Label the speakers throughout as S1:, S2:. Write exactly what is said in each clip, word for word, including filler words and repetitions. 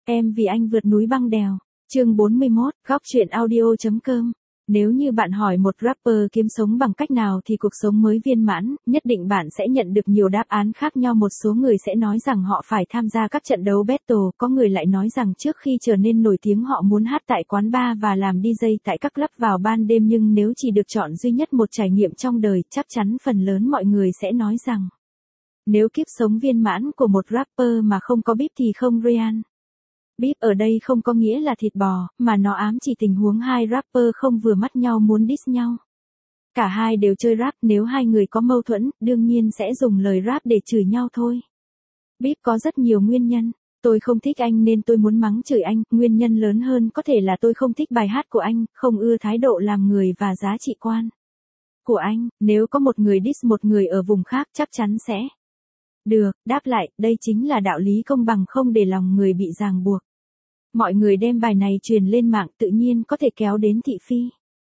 S1: Em vì anh vượt núi băng đèo. Chương bốn mươi mốt, góc truyện audio.com. Nếu như bạn hỏi một rapper kiếm sống bằng cách nào thì cuộc sống mới viên mãn, nhất định bạn sẽ nhận được nhiều đáp án khác nhau. Một số người sẽ nói rằng họ phải tham gia các trận đấu battle, có người lại nói rằng trước khi trở nên nổi tiếng họ muốn hát tại quán bar và làm đi jây tại các club vào ban đêm. Nhưng nếu chỉ được chọn duy nhất một trải nghiệm trong đời, chắc chắn phần lớn mọi người sẽ nói rằng nếu kiếp sống viên mãn của một rapper mà không có beef thì không real. Beef ở đây không có nghĩa là thịt bò, mà nó ám chỉ tình huống hai rapper không vừa mắt nhau muốn diss nhau. Cả hai đều chơi rap, nếu hai người có mâu thuẫn, đương nhiên sẽ dùng lời rap để chửi nhau thôi. Beef có rất nhiều nguyên nhân. Tôi không thích anh nên tôi muốn mắng chửi anh, nguyên nhân lớn hơn có thể là tôi không thích bài hát của anh, không ưa thái độ làm người và giá trị quan của anh. Nếu có một người diss một người ở vùng khác chắc chắn sẽ được đáp lại, đây chính là đạo lý công bằng, không để lòng người bị ràng buộc. Mọi người đem bài này truyền lên mạng tự nhiên có thể kéo đến thị phi.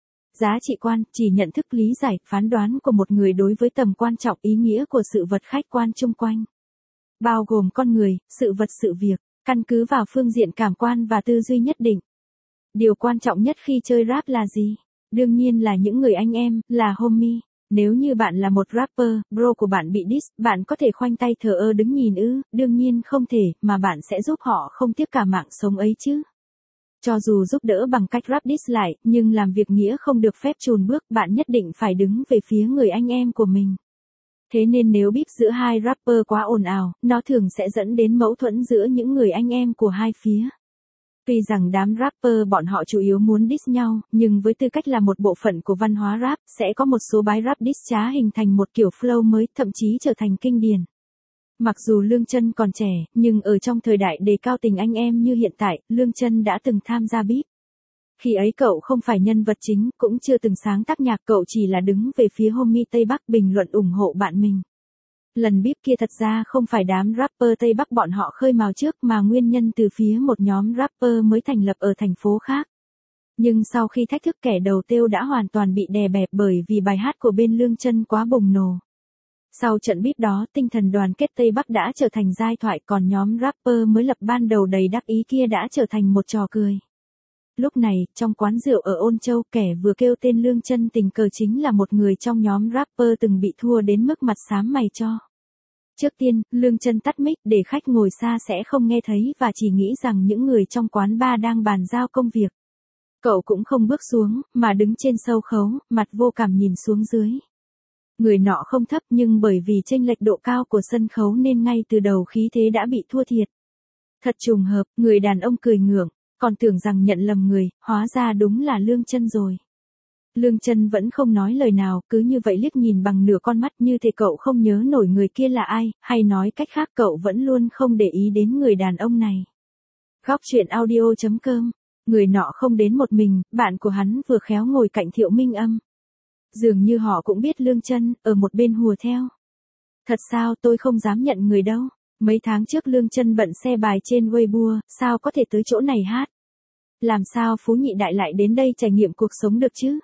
S1: Giá trị quan, chỉ nhận thức lý giải, phán đoán của một người đối với tầm quan trọng ý nghĩa của sự vật khách quan chung quanh. Bao gồm con người, sự vật sự việc, căn cứ vào phương diện cảm quan và tư duy nhất định. Điều quan trọng nhất khi chơi rap là gì? Đương nhiên là những người anh em, là homie. Nếu như bạn là một rapper, bro của bạn bị diss, bạn có thể khoanh tay thờ ơ đứng nhìn ư? Đương nhiên không thể, mà bạn sẽ giúp họ không tiếc cả mạng sống ấy chứ. Cho dù giúp đỡ bằng cách rap diss lại, nhưng làm việc nghĩa không được phép chùn bước, bạn nhất định phải đứng về phía người anh em của mình. Thế nên nếu beef giữa hai rapper quá ồn ào, nó thường sẽ dẫn đến mâu thuẫn giữa những người anh em của hai phía. Tuy rằng đám rapper bọn họ chủ yếu muốn diss nhau, nhưng với tư cách là một bộ phận của văn hóa rap, sẽ có một số bài rap diss trá hình thành một kiểu flow mới, thậm chí trở thành kinh điển. Mặc dù Lương Chân còn trẻ, nhưng ở trong thời đại đề cao tình anh em như hiện tại, Lương Chân đã từng tham gia beef. Khi ấy cậu không phải nhân vật chính, cũng chưa từng sáng tác nhạc, cậu chỉ là đứng về phía homie Tây Bắc bình luận ủng hộ bạn mình. Lần beef kia thật ra không phải đám rapper Tây Bắc bọn họ khơi mào trước, mà nguyên nhân từ phía một nhóm rapper mới thành lập ở thành phố khác. Nhưng sau khi thách thức kẻ đầu tiêu đã hoàn toàn bị đè bẹp bởi vì bài hát của bên Lương Chân quá bùng nổ. Sau trận beef đó, tinh thần đoàn kết Tây Bắc đã trở thành giai thoại, còn nhóm rapper mới lập ban đầu đầy đắc ý kia đã trở thành một trò cười. Lúc này, trong quán rượu ở Ôn Châu, kẻ vừa kêu tên Lương Chân tình cờ chính là một người trong nhóm rapper từng bị thua đến mức mặt xám mày cho. Trước tiên, Lương Chân tắt mic để khách ngồi xa sẽ không nghe thấy và chỉ nghĩ rằng những người trong quán bar đang bàn giao công việc. Cậu cũng không bước xuống, mà đứng trên sâu khấu, mặt vô cảm nhìn xuống dưới. Người nọ không thấp nhưng bởi vì chênh lệch độ cao của sân khấu nên ngay từ đầu khí thế đã bị thua thiệt. Thật trùng hợp, người đàn ông cười ngượng, còn tưởng rằng nhận lầm người, hóa ra đúng là Lương Chân rồi. Lương Chân vẫn không nói lời nào, cứ như vậy liếc nhìn bằng nửa con mắt, như thể cậu không nhớ nổi người kia là ai, hay nói cách khác cậu vẫn luôn không để ý đến người đàn ông này. Góc truyện audio.com. Người nọ không đến một mình, bạn của hắn vừa khéo ngồi cạnh Thiệu Minh Âm. Dường như họ cũng biết Lương Chân, ở một bên hùa theo. Thật sao, tôi không dám nhận người đâu. Mấy tháng trước Lương Chân bận xe bài trên Weibo, sao có thể tới chỗ này hát? Làm sao Phú Nhị Đại lại đến đây trải nghiệm cuộc sống được chứ?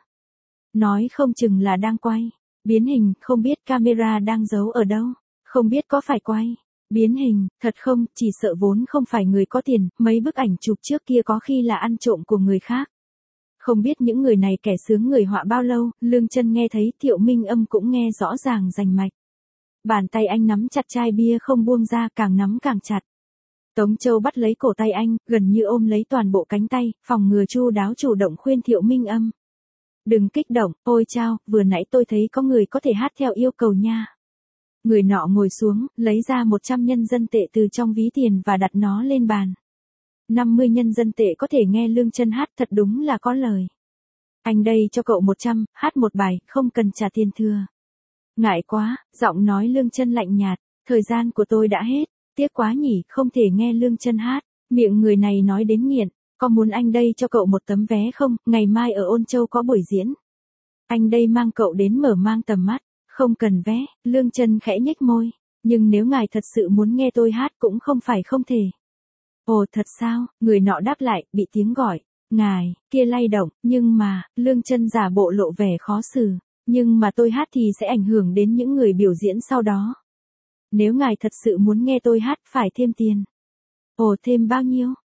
S1: Nói không chừng là đang quay. Biến hình, không biết camera đang giấu ở đâu. Không biết có phải quay. Biến hình, thật không, chỉ sợ vốn không phải người có tiền, mấy bức ảnh chụp trước kia có khi là ăn trộm của người khác. Không biết những người này kẻ sướng người họa bao lâu, Lương Chân nghe thấy, Thiệu Minh Âm cũng nghe rõ ràng rành mạch. Bàn tay anh nắm chặt chai bia không buông ra, càng nắm càng chặt. Tống Châu bắt lấy cổ tay anh, gần như ôm lấy toàn bộ cánh tay, phòng ngừa chu đáo chủ động khuyên Thiệu Minh Âm. Đừng kích động, ôi chao, vừa nãy tôi thấy có người có thể hát theo yêu cầu nha. Người nọ ngồi xuống, lấy ra một trăm nhân dân tệ từ trong ví tiền và đặt nó lên bàn. năm mươi nhân dân tệ có thể nghe Lương Chân hát, thật đúng là có lời. Anh đây cho cậu một trăm, hát một bài, không cần trả tiền thừa. Ngại quá, giọng nói Lương Chân lạnh nhạt, thời gian của tôi đã hết, tiếc quá nhỉ, không thể nghe Lương Chân hát. Miệng người này nói đến nghiện, có muốn anh đây cho cậu một tấm vé không, ngày mai ở Ôn Châu có buổi diễn. Anh đây mang cậu đến mở mang tầm mắt, không cần vé, Lương Chân khẽ nhếch môi, nhưng nếu ngài thật sự muốn nghe tôi hát cũng không phải không thể. Ồ thật sao, người nọ đáp lại, bị tiếng gọi, ngài, kia lay động, nhưng mà, Lương Chân giả bộ lộ vẻ khó xử, nhưng mà tôi hát thì sẽ ảnh hưởng đến những người biểu diễn sau đó. Nếu ngài thật sự muốn nghe tôi hát, phải thêm tiền. Ồ thêm bao nhiêu?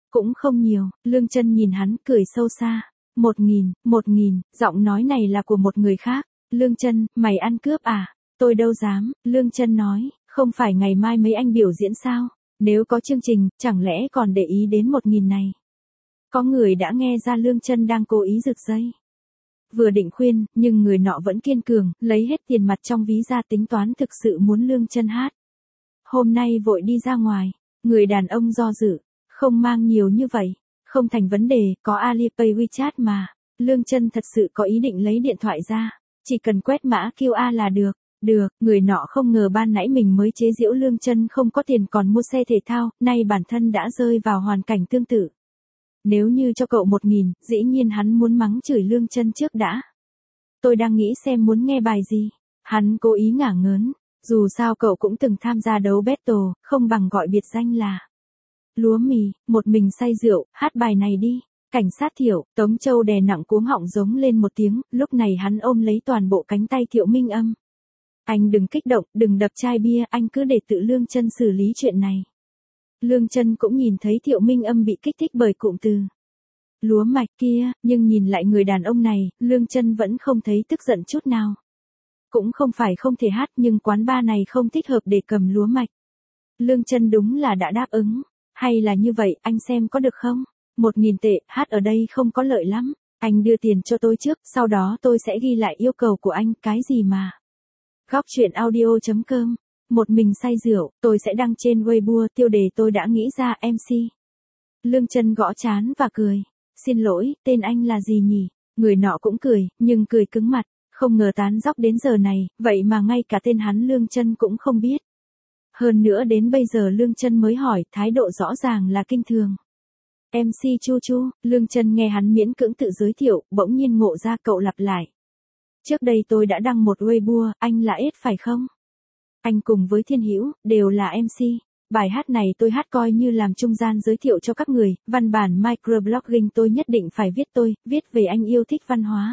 S1: Cũng không nhiều, Lương Chân nhìn hắn cười sâu xa. Một nghìn, một nghìn, giọng nói này là của một người khác. Lương Chân, mày ăn cướp à? Tôi đâu dám, Lương Chân nói, không phải ngày mai mấy anh biểu diễn sao? Nếu có chương trình, chẳng lẽ còn để ý đến một nghìn này? Có người đã nghe ra Lương Chân đang cố ý giật dây. Vừa định khuyên, nhưng người nọ vẫn kiên cường, lấy hết tiền mặt trong ví ra tính toán thực sự muốn Lương Chân hát. Hôm nay vội đi ra ngoài, người đàn ông do dự, không mang nhiều như vậy, không thành vấn đề, có Alipay WeChat mà. Lương Chân thật sự có ý định lấy điện thoại ra, chỉ cần quét mã quy rờ là được. Được, người nọ không ngờ ban nãy mình mới chế giễu Lương Chân không có tiền còn mua xe thể thao, nay bản thân đã rơi vào hoàn cảnh tương tự. Nếu như cho cậu một nghìn, dĩ nhiên hắn muốn mắng chửi Lương Chân trước đã. Tôi đang nghĩ xem muốn nghe bài gì. Hắn cố ý ngả ngớn, dù sao cậu cũng từng tham gia đấu battle, không bằng gọi biệt danh là Lúa mì, một mình say rượu, hát bài này đi. Cảnh sát Thiệu, Tống Châu đè nặng cuống họng giống lên một tiếng, lúc này hắn ôm lấy toàn bộ cánh tay Thiệu Minh Âm. Anh đừng kích động, đừng đập chai bia, anh cứ để tự Lương Chân xử lý chuyện này. Lương Chân cũng nhìn thấy Thiệu Minh Âm bị kích thích bởi cụm từ lúa mạch kia, nhưng nhìn lại người đàn ông này, Lương Chân vẫn không thấy tức giận chút nào. Cũng không phải không thể hát nhưng quán bar này không thích hợp để cầm lúa mạch. Lương Chân đúng là đã đáp ứng. Hay là như vậy, anh xem có được không? Một nghìn tệ, hát ở đây không có lợi lắm. Anh đưa tiền cho tôi trước, sau đó tôi sẽ ghi lại yêu cầu của anh, cái gì mà. Góc truyện audio chấm com. Một mình say rượu, tôi sẽ đăng trên Weibo, tiêu đề tôi đã nghĩ ra em xê. Lương Chân gõ trán và cười. Xin lỗi, tên anh là gì nhỉ? Người nọ cũng cười, nhưng cười cứng mặt. Không ngờ tán dóc đến giờ này, vậy mà ngay cả tên hắn Lương Chân cũng không biết. Hơn nữa đến bây giờ Lương Chân mới hỏi, thái độ rõ ràng là kinh thường. em xê Chu Chu, Lương Chân nghe hắn miễn cưỡng tự giới thiệu, bỗng nhiên ngộ ra cậu lặp lại. Trước đây tôi đã đăng một Weibo, anh là Ed phải không? Anh cùng với Thiên Hữu đều là em xê. Bài hát này tôi hát coi như làm trung gian giới thiệu cho các người, văn bản microblogging tôi nhất định phải viết tôi, viết về anh yêu thích văn hóa.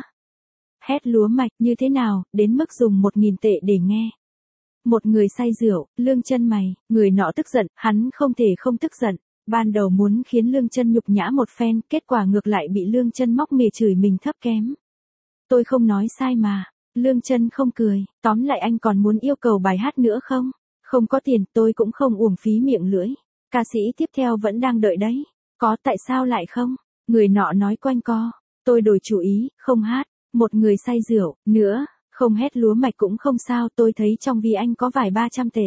S1: Hét lúa mạch như thế nào, đến mức dùng một nghìn tệ để nghe. Một người say rượu, Lương Chân mày, người nọ tức giận, hắn không thể không tức giận. Ban đầu muốn khiến Lương Chân nhục nhã một phen, kết quả ngược lại bị Lương Chân móc mỉa chửi mình thấp kém. Tôi không nói sai mà. Lương Chân không cười, tóm lại anh còn muốn yêu cầu bài hát nữa không? Không có tiền, tôi cũng không uổng phí miệng lưỡi. Ca sĩ tiếp theo vẫn đang đợi đấy. Có tại sao lại không? Người nọ nói quanh co. Tôi đổi chủ ý, không hát. Một người say rượu, nữa, không hét lúa mạch cũng không sao, tôi thấy trong ví anh có vài ba trăm tệ.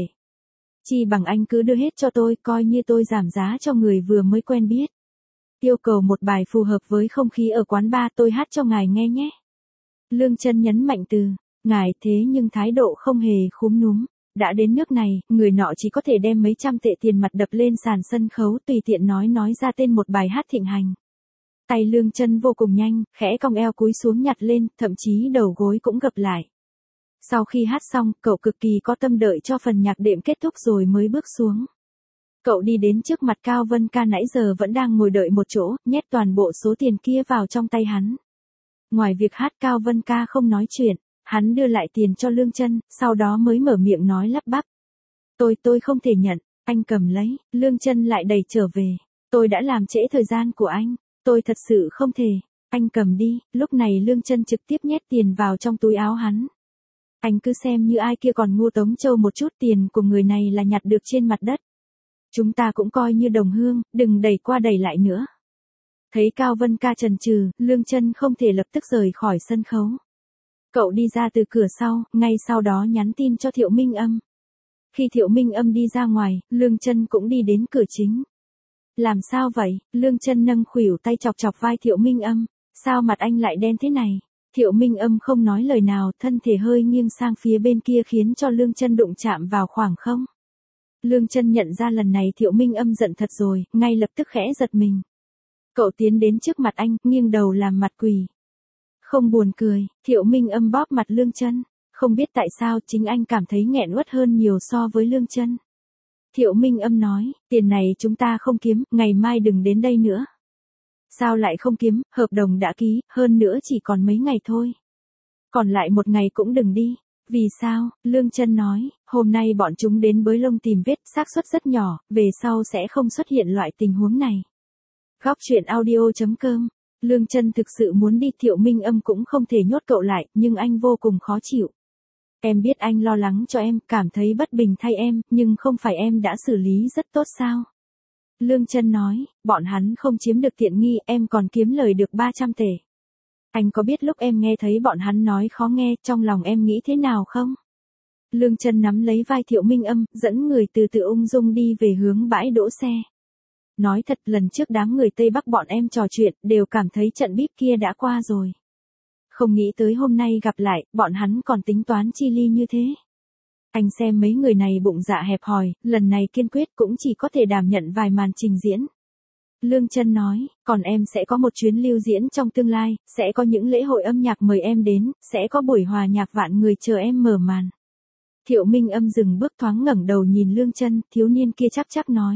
S1: Chi bằng anh cứ đưa hết cho tôi, coi như tôi giảm giá cho người vừa mới quen biết. Yêu cầu một bài phù hợp với không khí ở quán bar, tôi hát cho ngài nghe nhé. Lương Chân nhấn mạnh từ ngài, thế nhưng thái độ không hề khúm núm. Đã đến nước này, người nọ chỉ có thể đem mấy trăm tệ tiền mặt đập lên sàn sân khấu, tùy tiện nói nói ra tên một bài hát thịnh hành. Tay Lương Chân vô cùng nhanh, khẽ cong eo cúi xuống nhặt lên, thậm chí đầu gối cũng gập lại. Sau khi hát xong, cậu cực kỳ có tâm đợi cho phần nhạc đệm kết thúc rồi mới bước xuống. Cậu đi đến trước mặt Cao Vân Ca nãy giờ vẫn đang ngồi đợi một chỗ, nhét toàn bộ số tiền kia vào trong tay hắn. Ngoài việc hát, Cao Vân Ca không nói chuyện, hắn đưa lại tiền cho Lương Chân, sau đó mới mở miệng nói lắp bắp. Tôi, tôi không thể nhận, anh cầm lấy, Lương Chân lại đẩy trở về. Tôi đã làm trễ thời gian của anh, tôi thật sự không thể, anh cầm đi, lúc này Lương Chân trực tiếp nhét tiền vào trong túi áo hắn. Anh cứ xem như ai kia còn ngu Tống Châu một chút, tiền của người này là nhặt được trên mặt đất. Chúng ta cũng coi như đồng hương, đừng đẩy qua đẩy lại nữa. Thấy Cao Vân Ca chần chừ, Lương Chân không thể lập tức rời khỏi sân khấu. Cậu đi ra từ cửa sau, ngay sau đó nhắn tin cho Thiệu Minh Âm. Khi Thiệu Minh Âm đi ra ngoài, Lương Chân cũng đi đến cửa chính. Làm sao vậy? Lương Chân nâng khuỷu tay chọc chọc vai Thiệu Minh Âm. Sao mặt anh lại đen thế này? Thiệu Minh Âm không nói lời nào, thân thể hơi nghiêng sang phía bên kia khiến cho Lương Chân đụng chạm vào khoảng không. Lương Chân nhận ra lần này Thiệu Minh Âm giận thật rồi, ngay lập tức khẽ giật mình. Cậu tiến đến trước mặt anh, nghiêng đầu làm mặt quỳ. Không buồn cười, Thiệu Minh Âm bóp mặt Lương Chân. Không biết tại sao chính anh cảm thấy nghẹn uất hơn nhiều so với Lương Chân. Thiệu Minh Âm nói, tiền này chúng ta không kiếm, ngày mai đừng đến đây nữa. Sao lại không kiếm, hợp đồng đã ký, hơn nữa chỉ còn mấy ngày thôi. Còn lại một ngày cũng đừng đi. Vì sao? Lương Chân nói, hôm nay bọn chúng đến bới lông tìm vết, xác suất rất nhỏ, về sau sẽ không xuất hiện loại tình huống này. Góc truyện audio.com. Lương Chân thực sự muốn đi, Thiệu Minh Âm cũng không thể nhốt cậu lại, nhưng anh vô cùng khó chịu. Em biết anh lo lắng cho em, cảm thấy bất bình thay em, nhưng không phải em đã xử lý rất tốt sao? Lương Chân nói, bọn hắn không chiếm được tiện nghi, em còn kiếm lời được ba trăm tệ. Anh có biết lúc em nghe thấy bọn hắn nói khó nghe, trong lòng em nghĩ thế nào không? Lương Chân nắm lấy vai Thiệu Minh Âm, dẫn người từ từ ung dung đi về hướng bãi đỗ xe. Nói thật, lần trước đám người Tây Bắc bọn em trò chuyện, đều cảm thấy trận bíp kia đã qua rồi. Không nghĩ tới hôm nay gặp lại, bọn hắn còn tính toán chi ly như thế. Anh xem mấy người này bụng dạ hẹp hòi, lần này kiên quyết cũng chỉ có thể đảm nhận vài màn trình diễn. Lương Chân nói, còn em sẽ có một chuyến lưu diễn trong tương lai, sẽ có những lễ hội âm nhạc mời em đến, sẽ có buổi hòa nhạc vạn người chờ em mở màn. Thiệu Minh Âm dừng bước thoáng ngẩng đầu nhìn Lương Chân, thiếu niên kia chắc chắc nói.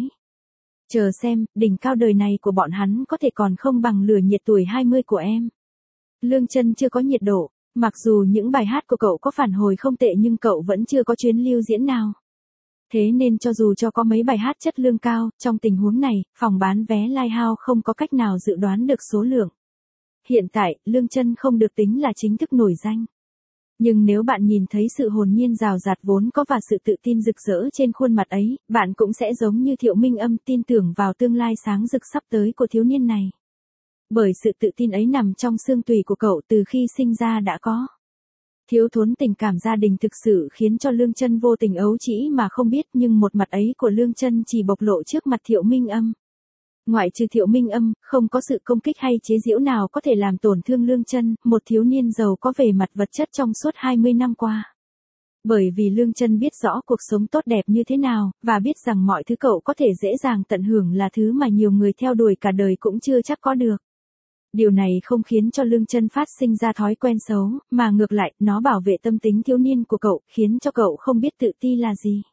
S1: Chờ xem, đỉnh cao đời này của bọn hắn có thể còn không bằng lửa nhiệt tuổi hai mươi của em. Lương Chân chưa có nhiệt độ, mặc dù những bài hát của cậu có phản hồi không tệ nhưng cậu vẫn chưa có chuyến lưu diễn nào. Thế nên cho dù cho có mấy bài hát chất lượng cao, trong tình huống này, phòng bán vé live house không có cách nào dự đoán được số lượng. Hiện tại, Lương Chân không được tính là chính thức nổi danh. Nhưng nếu bạn nhìn thấy sự hồn nhiên rào rạt vốn có và sự tự tin rực rỡ trên khuôn mặt ấy, bạn cũng sẽ giống như Thiệu Minh Âm tin tưởng vào tương lai sáng rực sắp tới của thiếu niên này. Bởi sự tự tin ấy nằm trong xương tủy của cậu từ khi sinh ra đã có. Thiếu thốn tình cảm gia đình thực sự khiến cho Lương Chân vô tình ấu trĩ mà không biết, nhưng một mặt ấy của Lương Chân chỉ bộc lộ trước mặt Thiệu Minh Âm. Ngoại trừ Thiệu Minh Âm, không có sự công kích hay chế giễu nào có thể làm tổn thương Lương Chân, một thiếu niên giàu có về mặt vật chất trong suốt hai mươi năm qua. Bởi vì Lương Chân biết rõ cuộc sống tốt đẹp như thế nào, và biết rằng mọi thứ cậu có thể dễ dàng tận hưởng là thứ mà nhiều người theo đuổi cả đời cũng chưa chắc có được. Điều này không khiến cho Lương Chân phát sinh ra thói quen xấu, mà ngược lại, nó bảo vệ tâm tính thiếu niên của cậu, khiến cho cậu không biết tự ti là gì.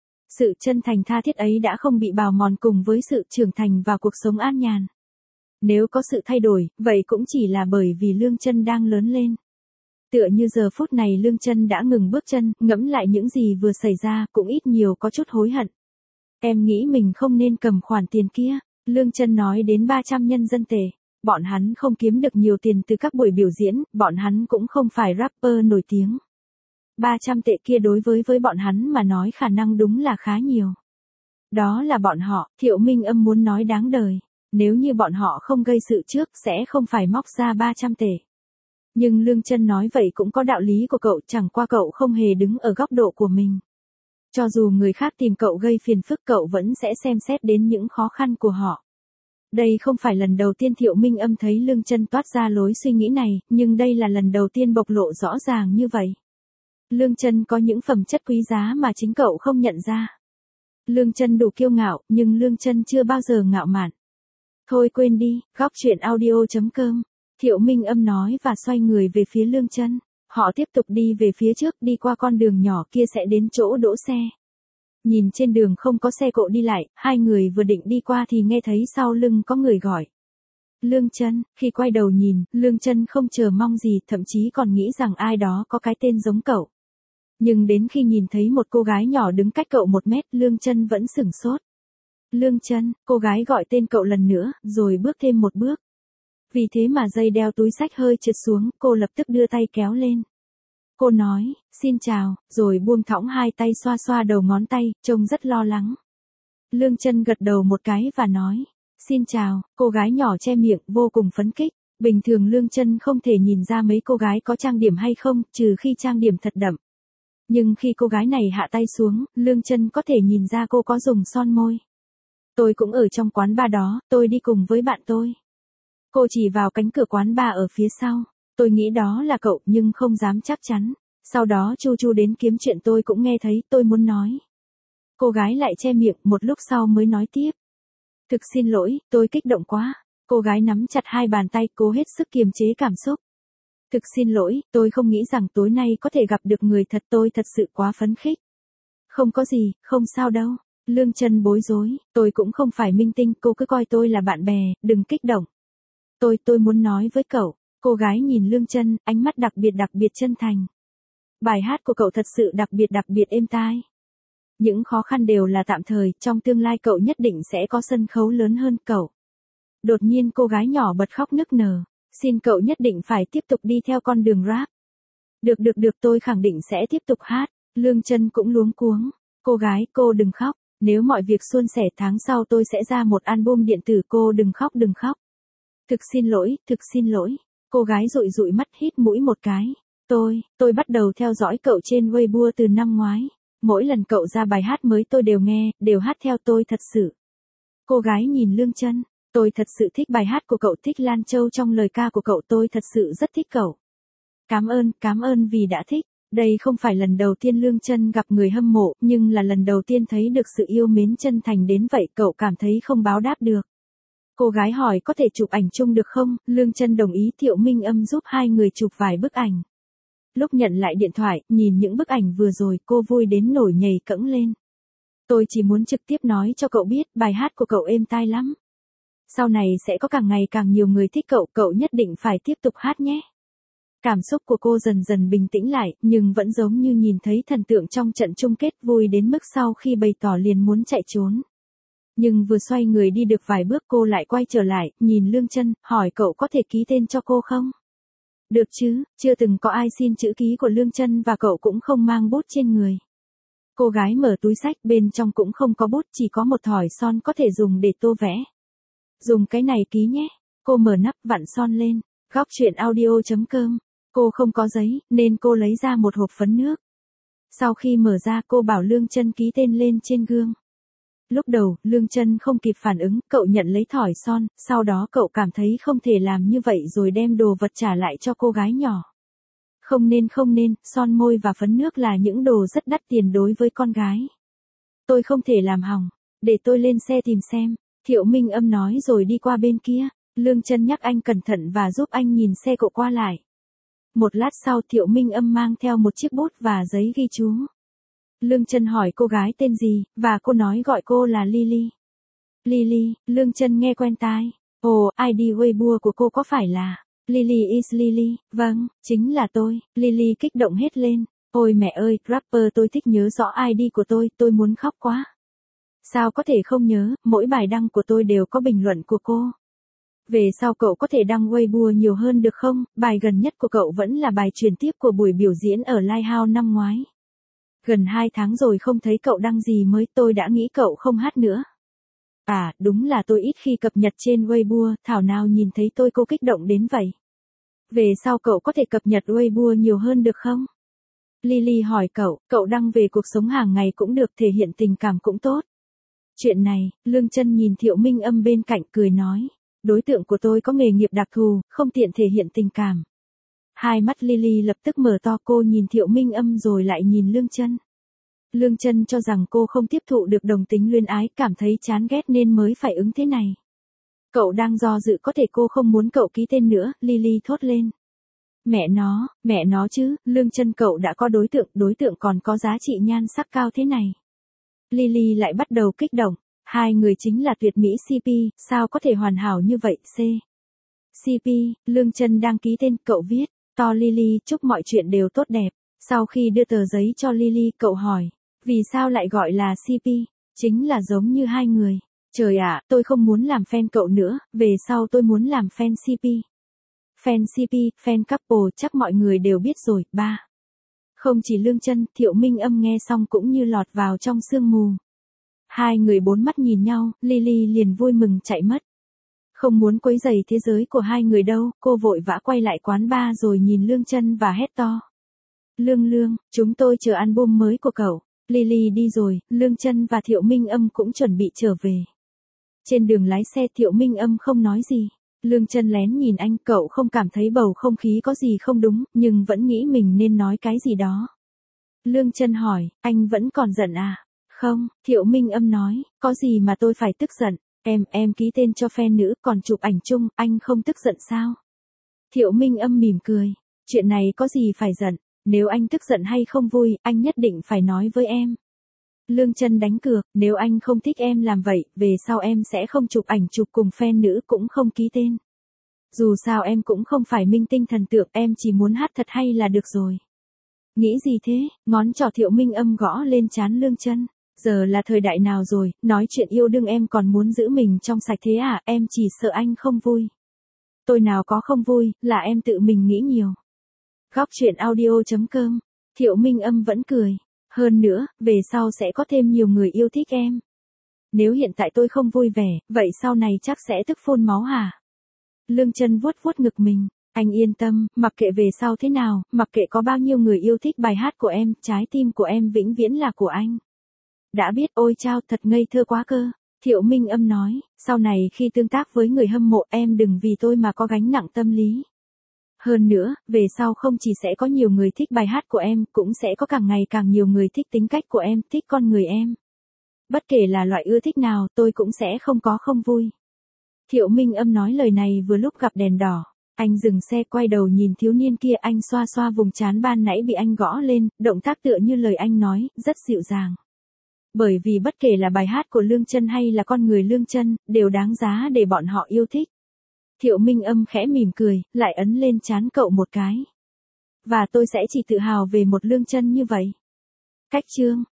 S1: Sự chân thành tha thiết ấy đã không bị bào mòn cùng với sự trưởng thành và cuộc sống an nhàn. Nếu có sự thay đổi, vậy cũng chỉ là bởi vì Lương Chân đang lớn lên. Tựa như giờ phút này Lương Chân đã ngừng bước chân, ngẫm lại những gì vừa xảy ra, cũng ít nhiều có chút hối hận. Em nghĩ mình không nên cầm khoản tiền kia, Lương Chân nói đến ba trăm nhân dân tệ. Bọn hắn không kiếm được nhiều tiền từ các buổi biểu diễn, bọn hắn cũng không phải rapper nổi tiếng. ba trăm tệ kia đối với với bọn hắn mà nói khả năng đúng là khá nhiều. Đó là bọn họ, Thiệu Minh Âm muốn nói đáng đời. Nếu như bọn họ không gây sự trước sẽ không phải móc ra ba trăm tệ. Nhưng Lương Chân nói vậy cũng có đạo lý của cậu, chẳng qua cậu không hề đứng ở góc độ của mình. Cho dù người khác tìm cậu gây phiền phức cậu vẫn sẽ xem xét đến những khó khăn của họ. Đây không phải lần đầu tiên Thiệu Minh Âm thấy Lương Chân toát ra lối suy nghĩ này, nhưng đây là lần đầu tiên bộc lộ rõ ràng như vậy. Lương Chân có những phẩm chất quý giá mà chính cậu không nhận ra. Lương Chân đủ kiêu ngạo, nhưng Lương Chân chưa bao giờ ngạo mạn. Thôi quên đi, góc truyện audio.com. Thiệu Minh Âm nói và xoay người về phía Lương Chân. Họ tiếp tục đi về phía trước, đi qua con đường nhỏ kia sẽ đến chỗ đỗ xe. Nhìn trên đường không có xe cộ đi lại, hai người vừa định đi qua thì nghe thấy sau lưng có người gọi. Lương Chân, khi quay đầu nhìn, Lương Chân không chờ mong gì, thậm chí còn nghĩ rằng ai đó có cái tên giống cậu. Nhưng đến khi nhìn thấy một cô gái nhỏ đứng cách cậu một mét, Lương Chân vẫn sửng sốt. Lương Chân, cô gái gọi tên cậu lần nữa, rồi bước thêm một bước. Vì thế mà dây đeo túi xách hơi trượt xuống, cô lập tức đưa tay kéo lên. Cô nói, xin chào, rồi buông thõng hai tay xoa xoa đầu ngón tay, trông rất lo lắng. Lương Chân gật đầu một cái và nói, xin chào, cô gái nhỏ che miệng, vô cùng phấn khích. Bình thường Lương Chân không thể nhìn ra mấy cô gái có trang điểm hay không, trừ khi trang điểm thật đậm. Nhưng khi cô gái này hạ tay xuống, Lương Chân có thể nhìn ra cô có dùng son môi. Tôi cũng ở trong quán bar đó, tôi đi cùng với bạn tôi. Cô chỉ vào cánh cửa quán bar ở phía sau. Tôi nghĩ đó là cậu nhưng không dám chắc chắn. Sau đó Chu Chu đến kiếm chuyện tôi cũng nghe thấy, tôi muốn nói. Cô gái lại che miệng, một lúc sau mới nói tiếp. Thực xin lỗi, tôi kích động quá. Cô gái nắm chặt hai bàn tay, cố hết sức kiềm chế cảm xúc. Thực xin lỗi, tôi không nghĩ rằng tối nay có thể gặp được người thật, tôi thật sự quá phấn khích. Không có gì, không sao đâu. Lương Chân bối rối, tôi cũng không phải minh tinh, cô cứ coi tôi là bạn bè, đừng kích động. Tôi, tôi muốn nói với cậu. Cô gái nhìn Lương Chân, ánh mắt đặc biệt đặc biệt chân thành. Bài hát của cậu thật sự đặc biệt đặc biệt êm tai. Những khó khăn đều là tạm thời, trong tương lai cậu nhất định sẽ có sân khấu lớn hơn cậu. Đột nhiên cô gái nhỏ bật khóc nức nở. Xin cậu nhất định phải tiếp tục đi theo con đường rap. Được được được tôi khẳng định sẽ tiếp tục hát. Lương Chân cũng luống cuống. Cô gái cô đừng khóc. Nếu mọi việc suôn sẻ tháng sau tôi sẽ ra một album điện tử cô đừng khóc đừng khóc. Thực xin lỗi, thực xin lỗi. Cô gái dụi dụi mắt hít mũi một cái. Tôi, tôi bắt đầu theo dõi cậu trên Weibo từ năm ngoái. Mỗi lần cậu ra bài hát mới tôi đều nghe, đều hát theo tôi thật sự. Cô gái nhìn Lương Chân. Tôi thật sự thích bài hát của cậu, thích Lan Châu trong lời ca của cậu, tôi thật sự rất thích cậu. Cảm ơn, cảm ơn vì đã thích. Đây không phải lần đầu tiên Lương Chân gặp người hâm mộ, nhưng là lần đầu tiên thấy được sự yêu mến chân thành đến vậy, cậu cảm thấy không báo đáp được. Cô gái hỏi có thể chụp ảnh chung được không, Lương Chân đồng ý. Thiệu Minh Âm giúp hai người chụp vài bức ảnh. Lúc nhận lại điện thoại, nhìn những bức ảnh vừa rồi, cô vui đến nổi nhảy cẫng lên. Tôi chỉ muốn trực tiếp nói cho cậu biết, bài hát của cậu êm tai lắm. Sau này sẽ có càng ngày càng nhiều người thích cậu, cậu nhất định phải tiếp tục hát nhé. Cảm xúc của cô dần dần bình tĩnh lại, nhưng vẫn giống như nhìn thấy thần tượng trong trận chung kết, vui đến mức sau khi bày tỏ liền muốn chạy trốn. Nhưng vừa xoay người đi được vài bước cô lại quay trở lại, nhìn Lương Chân, hỏi cậu có thể ký tên cho cô không? Được chứ, chưa từng có ai xin chữ ký của Lương Chân và cậu cũng không mang bút trên người. Cô gái mở túi xách, bên trong cũng không có bút, chỉ có một thỏi son có thể dùng để tô vẽ. Dùng cái này ký nhé. Cô mở nắp vặn son lên. Góc truyện audio chấm com. Cô không có giấy, nên cô lấy ra một hộp phấn nước. Sau khi mở ra cô bảo Lương Chân ký tên lên trên gương. Lúc đầu, Lương Chân không kịp phản ứng, cậu nhận lấy thỏi son, sau đó cậu cảm thấy không thể làm như vậy rồi đem đồ vật trả lại cho cô gái nhỏ. Không nên không nên, son môi và phấn nước là những đồ rất đắt tiền đối với con gái. Tôi không thể làm hỏng, để tôi lên xe tìm xem. Thiệu Minh Âm nói rồi đi qua bên kia. Lương Chân nhắc anh cẩn thận và giúp anh nhìn xe cộ qua lại. Một lát sau Thiệu Minh Âm mang theo một chiếc bút và giấy ghi chú. Lương Chân hỏi cô gái tên gì, và cô nói gọi cô là Lily. Lily, Lương Chân nghe quen tai. Ồ, i đê Weibo của cô có phải là Lily is Lily? Vâng, chính là tôi. Lily kích động hết lên. Ôi mẹ ơi, rapper tôi thích nhớ rõ i đê của tôi, tôi muốn khóc quá. Sao có thể không nhớ, mỗi bài đăng của tôi đều có bình luận của cô. Về sau cậu có thể đăng Weibo nhiều hơn được không? Bài gần nhất của cậu vẫn là bài truyền tiếp của buổi biểu diễn ở Lighthouse năm ngoái. Gần hai tháng rồi không thấy cậu đăng gì mới, tôi đã nghĩ cậu không hát nữa. À, đúng là tôi ít khi cập nhật trên Weibo, thảo nào nhìn thấy tôi cô kích động đến vậy. Về sau cậu có thể cập nhật Weibo nhiều hơn được không? Lily hỏi cậu, cậu đăng về cuộc sống hàng ngày cũng được, thể hiện tình cảm cũng tốt. Chuyện này, Lương Chân nhìn Thiệu Minh Âm bên cạnh cười nói. Đối tượng của tôi có nghề nghiệp đặc thù, không tiện thể hiện tình cảm. Hai mắt Lily lập tức mở to, cô nhìn Thiệu Minh Âm rồi lại nhìn Lương Chân. Lương Chân cho rằng cô không tiếp thụ được đồng tính luyến ái, cảm thấy chán ghét nên mới phải ứng thế này. Cậu đang do dự, có thể cô không muốn cậu ký tên nữa, Lily thốt lên. Mẹ nó, mẹ nó chứ, Lương Chân cậu đã có đối tượng, đối tượng còn có giá trị nhan sắc cao thế này. Lily lại bắt đầu kích động. Hai người chính là tuyệt mỹ xê pê, sao có thể hoàn hảo như vậy, C. xê pê, Lương Chân đang ký tên, cậu viết, to Lily, chúc mọi chuyện đều tốt đẹp. Sau khi đưa tờ giấy cho Lily, cậu hỏi, vì sao lại gọi là xê pê, chính là giống như hai người. Trời ạ, tôi không muốn làm fan cậu nữa, về sau tôi muốn làm fan xê pê. Fan xê pê, fan couple chắc mọi người đều biết rồi, ba. Không chỉ Lương Chân, Thiệu Minh Âm nghe xong cũng như lọt vào trong sương mù. Hai người bốn mắt nhìn nhau, Lily liền vui mừng chạy mất. Không muốn quấy rầy thế giới của hai người đâu, cô vội vã quay lại quán bar rồi nhìn Lương Chân và hét to. Lương Lương, chúng tôi chờ album mới của cậu. Lily đi rồi, Lương Chân và Thiệu Minh Âm cũng chuẩn bị trở về. Trên đường lái xe Thiệu Minh Âm không nói gì. Lương Chân lén nhìn anh, cậu không cảm thấy bầu không khí có gì không đúng, nhưng vẫn nghĩ mình nên nói cái gì đó. Lương Chân hỏi, anh vẫn còn giận à? Không, Thiệu Minh Âm nói, có gì mà tôi phải tức giận, em, em ký tên cho fan nữ, còn chụp ảnh chung, anh không tức giận sao? Thiệu Minh Âm mỉm cười, chuyện này có gì phải giận, nếu anh tức giận hay không vui, anh nhất định phải nói với em. Lương Chân đánh cược, nếu anh không thích em làm vậy, về sau em sẽ không chụp ảnh chụp cùng fan nữ, cũng không ký tên. Dù sao em cũng không phải minh tinh thần tượng, em chỉ muốn hát thật hay là được rồi. Nghĩ gì thế? Ngón trỏ Thiệu Minh Âm gõ lên trán Lương Chân. Giờ là thời đại nào rồi, nói chuyện yêu đương em còn muốn giữ mình trong sạch thế à, em chỉ sợ anh không vui. Tôi nào có không vui, là em tự mình nghĩ nhiều. Góc truyện audio.com, Thiệu Minh Âm vẫn cười. Hơn nữa, về sau sẽ có thêm nhiều người yêu thích em. Nếu hiện tại tôi không vui vẻ, vậy sau này chắc sẽ tức phun máu hả? Lương Chân vuốt vuốt ngực mình. Anh yên tâm, mặc kệ về sau thế nào, mặc kệ có bao nhiêu người yêu thích bài hát của em, trái tim của em vĩnh viễn là của anh. Đã biết, ôi chao, thật ngây thơ quá cơ. Thiệu Minh Âm nói, sau này khi tương tác với người hâm mộ em đừng vì tôi mà có gánh nặng tâm lý. Hơn nữa, về sau không chỉ sẽ có nhiều người thích bài hát của em, cũng sẽ có càng ngày càng nhiều người thích tính cách của em, thích con người em. Bất kể là loại ưa thích nào, tôi cũng sẽ không có không vui. Thiệu Minh Âm nói lời này vừa lúc gặp đèn đỏ. Anh dừng xe quay đầu nhìn thiếu niên kia, anh xoa xoa vùng trán ban nãy bị anh gõ lên, động tác tựa như lời anh nói, rất dịu dàng. Bởi vì bất kể là bài hát của Lương Chân hay là con người Lương Chân, đều đáng giá để bọn họ yêu thích. Thiệu Minh Âm khẽ mỉm cười, lại ấn lên trán cậu một cái. Và tôi sẽ chỉ tự hào về một Lương Chân như vậy. Cách chương